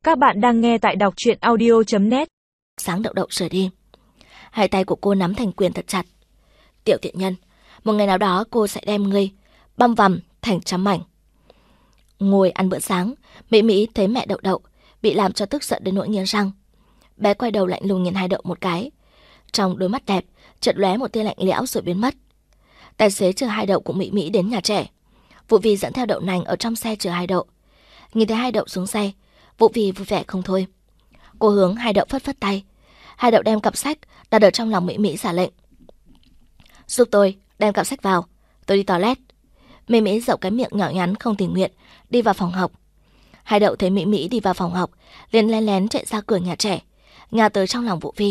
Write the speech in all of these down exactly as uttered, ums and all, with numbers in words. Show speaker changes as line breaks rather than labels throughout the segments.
Các bạn đang nghe tại đọc truyện audio chấm net.
Sáng đậu đậu rời đi. Hai tay của cô nắm thành quyền thật chặt. Tiểu tiện nhân, một ngày nào đó cô sẽ đem ngươi băm vằm thành trăm mảnh. Ngồi ăn bữa sáng, Mỹ Mỹ thấy mẹ đậu đậu bị làm cho tức giận đến nỗi nghiến răng. Bé quay đầu lạnh lùng nhìn hai đậu một cái. Trong đôi mắt đẹp chợt lóe một tia lạnh lẽo rồi biến mất. Tài xế chở hai đậu cùng Mỹ Mỹ đến nhà trẻ. Vũ Vi dẫn theo đậu nành ở trong xe chở hai đậu. Nhìn thấy hai đậu xuống xe, Vũ Vi vui vẻ không thôi. Cô hướng hai đậu phất phất tay. Hai đậu đem cặp sách đặt ở trong lòng Mỹ Mỹ giả lệnh. Giúp tôi đem cặp sách vào, tôi đi toilet. Mỹ Mỹ dậu cái miệng nhỏ nhắn không tình nguyện đi vào phòng học. Hai đậu thấy Mỹ Mỹ đi vào phòng học, liền lén lén chạy ra cửa nhà trẻ, nhào tới trong lòng Vũ Vi.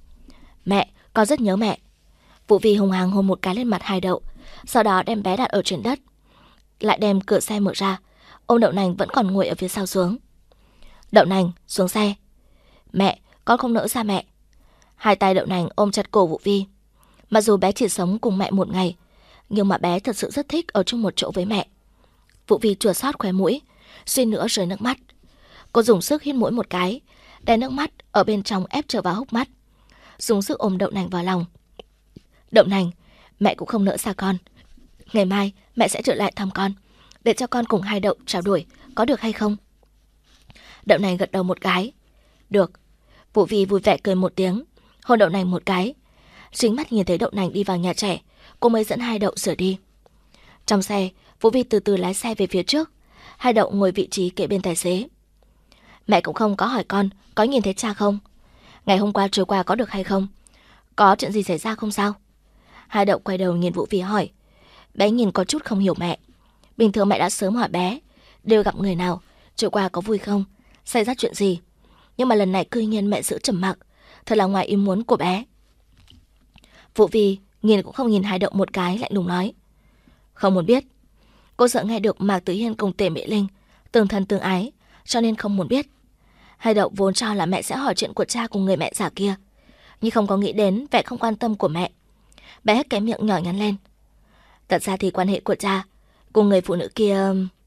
Mẹ, con rất nhớ mẹ. Vũ Vi hung hăng hôn một cái lên mặt hai đậu, sau đó đem bé đặt ở trên đất, lại đem cửa xe mở ra, ôm đậu nành vẫn còn ngồi ở phía sau xuống. Đậu nành, xuống xe. Mẹ, con không nỡ xa mẹ. Hai tay đậu nành ôm chặt cổ Vũ Vi. Mặc dù bé chỉ sống cùng mẹ một ngày, nhưng mà bé thật sự rất thích ở chung một chỗ với mẹ. Vũ Vi chua xót khóe mũi, suýt nữa rơi nước mắt. Cô dùng sức hít mũi một cái, để nước mắt ở bên trong ép trở vào hốc mắt, dùng sức ôm đậu nành vào lòng. Đậu nành, mẹ cũng không nỡ xa con. Ngày mai mẹ sẽ trở lại thăm con, để cho con cùng hai đậu trao đổi, có được hay không? Đậu nành gật đầu một cái. Được. Vũ Vi vui vẻ cười một tiếng, hôn đậu nành một cái. Chính mắt nhìn thấy đậu nành đi vào nhà trẻ, cô mới dẫn hai đậu rời đi. Trong xe, Vũ Vi từ từ lái xe về phía trước. Hai đậu ngồi vị trí kế bên tài xế. Mẹ cũng không có hỏi con có nhìn thấy cha không? Ngày hôm qua trôi qua có được hay không? Có chuyện gì xảy ra không sao? Hai đậu quay đầu nhìn Vũ Vi hỏi. Bé nhìn có chút không hiểu mẹ. Bình thường mẹ đã sớm hỏi bé đều gặp người nào, trôi qua có vui không, xảy ra chuyện gì. Nhưng mà lần này cư nhiên mẹ giữ trầm mặc, thật là ngoài ý muốn của bé. Vũ Vi nhìn cũng không nhìn hai đậu một cái, lạnh lùng nói. Không muốn biết. Cô sợ nghe được Mạc Tử Hiên cùng Tề Mỹ Linh tương thân tương ái, cho nên không muốn biết. Hai đậu vốn cho là mẹ sẽ hỏi chuyện của cha cùng người mẹ già kia, nhưng không có nghĩ đến vẻ không quan tâm của mẹ. Bé hét cái miệng nhỏ nhắn lên. Thật ra thì quan hệ của cha cùng người phụ nữ kia...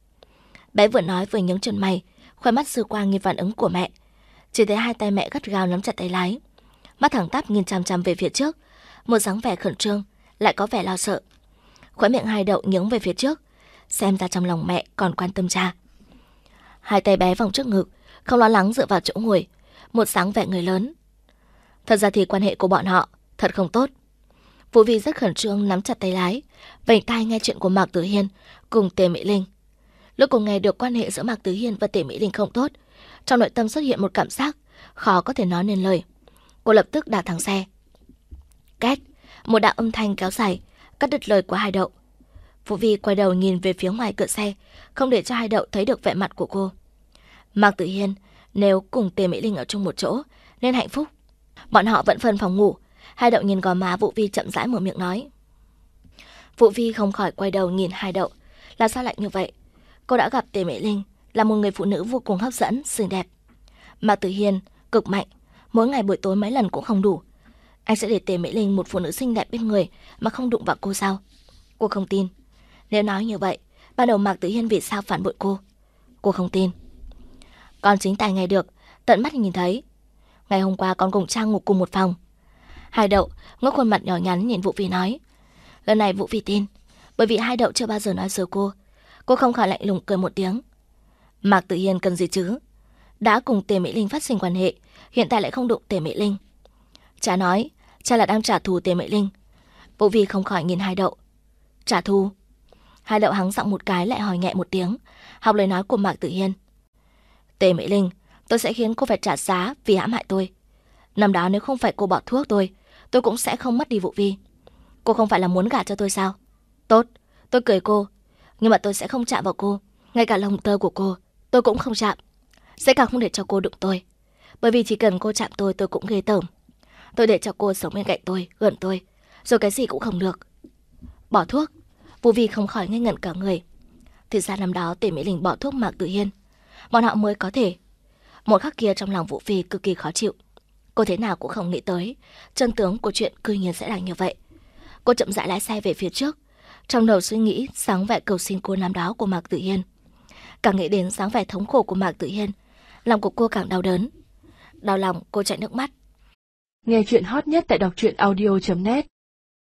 Bé vừa nói vừa nhướng chân mày, khoe mắt dư qua nhìn phản ứng của mẹ. Chỉ thấy hai tay mẹ gắt gao nắm chặt tay lái, mắt thẳng tắp nhìn chằm chằm về phía trước, một dáng vẻ khẩn trương lại có vẻ lo sợ. Khóe miệng hai đậu nhướng về phía trước, xem ra trong lòng mẹ còn quan tâm cha. Hai tay bé vòng trước ngực, không lo lắng dựa vào chỗ ngồi, một dáng vẻ người lớn. Thật ra thì quan hệ của bọn họ thật không tốt. Vũ Vi rất khẩn trương nắm chặt tay lái, vểnh tai nghe chuyện của Mạc Tử Hiên cùng Tề Mỹ Linh. Lúc cô nghe được quan hệ giữa Mạc Tử Hiên và Tề Mỹ Linh không tốt, trong nội tâm xuất hiện một cảm giác khó có thể nói nên lời. Cô lập tức đạp thẳng xe. Két, một đạo âm thanh kéo dài cắt đứt lời của hai đậu. Vũ Vi quay đầu nhìn về phía ngoài cửa xe, không để cho hai đậu thấy được vẻ mặt của cô. Mạc Tử Hiên nếu cùng Tề Mỹ Linh ở chung một chỗ nên hạnh phúc. Bọn họ vẫn phân phòng ngủ. Hai đậu nhìn gò má Vũ Vi chậm rãi mở miệng nói. Vũ Vi không khỏi quay đầu nhìn hai đậu. Là sao lại như vậy? Cô đã gặp Tề Mỹ Linh, là một người phụ nữ vô cùng hấp dẫn, xinh đẹp. Mạc Tử Hiên cực mạnh, mỗi ngày buổi tối mấy lần cũng không đủ. Anh sẽ để Tề Mỹ Linh, một phụ nữ xinh đẹp bên người, mà không đụng vào cô sao? Cô không tin. Nếu nói như vậy, ban đầu Mạc Tử Hiên vì sao phản bội cô? Cô không tin. Con chính tài nghe được, tận mắt nhìn thấy. Ngày hôm qua con cùng Trang ngủ cùng một phòng. Hai đậu ngước khuôn mặt nhỏ nhắn nhìn Vũ Vi nói. Lần này Vũ Vi tin, bởi vì hai đậu chưa bao giờ nói dối cô. Cô không khỏi lạnh lùng cười một tiếng. Mạc Tử Hiên cần gì chứ? Đã cùng Tề Mỹ Linh phát sinh quan hệ, hiện tại lại không đụng Tề Mỹ Linh. Cha nói cha là đang trả thù Tề Mỹ Linh. Vũ Vi không khỏi nhìn hai đậu. Trả thù? Hai đậu hắng giọng một cái lại hỏi nhẹ một tiếng, học lời nói của Mạc Tử Hiên. Tề Mỹ Linh, tôi sẽ khiến cô phải trả giá vì hãm hại tôi. Năm đó nếu không phải cô bỏ thuốc tôi, tôi cũng sẽ không mất đi Vũ Vi. Cô không phải là muốn gả cho tôi sao? Tốt, tôi cười cô, nhưng mà tôi sẽ không chạm vào cô. Ngay cả lông tơ của cô tôi cũng không chạm. Sẽ càng không để cho cô đụng tôi, bởi vì chỉ cần cô chạm tôi tôi cũng ghê tởm. Tôi để cho cô sống bên cạnh tôi, gần tôi, rồi cái gì cũng không được. Bỏ thuốc? Vũ Vi không khỏi ngây ngẩn cả người. Thì ra năm đó Tề Mỹ Linh bỏ thuốc Mạc Tử Hiên, bọn họ mới có thể. Một khắc kia trong lòng Vũ Vi cực kỳ khó chịu. Cô thế nào cũng không nghĩ tới chân tướng của chuyện cư nhiên sẽ là như vậy. Cô chậm rãi lái xe về phía trước, trong đầu suy nghĩ dáng vẻ cầu xin cô năm đó của Mạc Tử Hiên. Càng nghĩ đến dáng vẻ thống khổ của Mạc Tử Hiên, lòng của cô càng đau đớn. Đau lòng cô chảy nước mắt.
Nghe chuyện hot nhất tại đọc truyện audio chấm net.